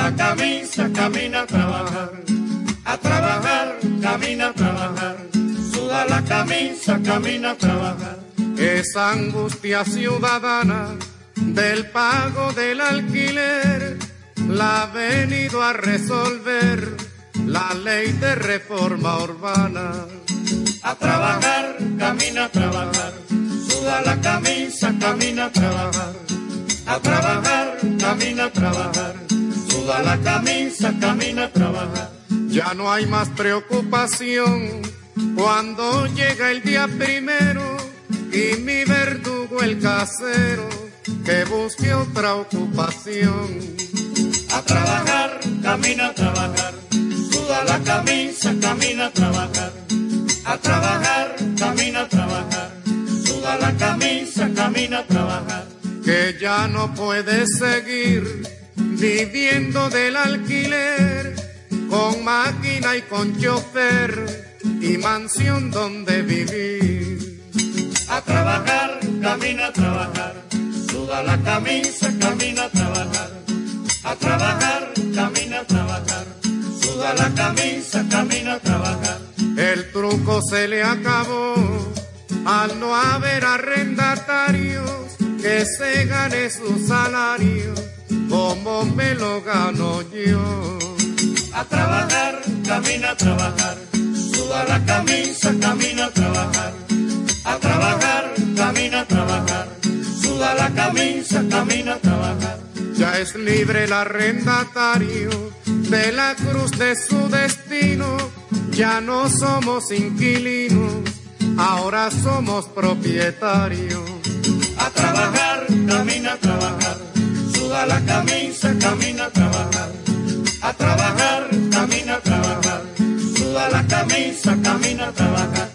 la camisa, camina a trabajar, camina a trabajar, suda la camisa, camina a trabajar. Esa angustia ciudadana del pago del alquiler la ha venido a resolver la ley de reforma urbana. A trabajar, camina a trabajar, suda la camisa, camina a trabajar. A trabajar, camina a trabajar, suda la camisa, camina a trabajar. Ya no hay más preocupación cuando llega el día primero y mi verdugo el casero que busque otra ocupación. A trabajar, camina a trabajar, suda la camisa, camina a trabajar. A trabajar, camina a trabajar, suda la camisa, camina a trabajar. Que ya no puede seguir viviendo del alquiler, con máquina y con chofer y mansión donde vivir. A trabajar, camina a trabajar, suda la camisa, camina a trabajar. A trabajar, camina a trabajar, suda la camisa, camina a trabajar. El truco se le acabó al no haber arrendatarios que se gane su salario como me lo gano yo. A trabajar, camina a trabajar, suda la camisa, camina a trabajar. A trabajar, camina a trabajar, suda la camisa, camina a trabajar. Ya es libre el arrendatario de la cruz de su destino, ya no somos inquilinos, ahora somos propietarios. A trabajar, camina a trabajar, suda la camisa, camina a trabajar. A trabajar, camina a trabajar, suda la camisa, camina a trabajar.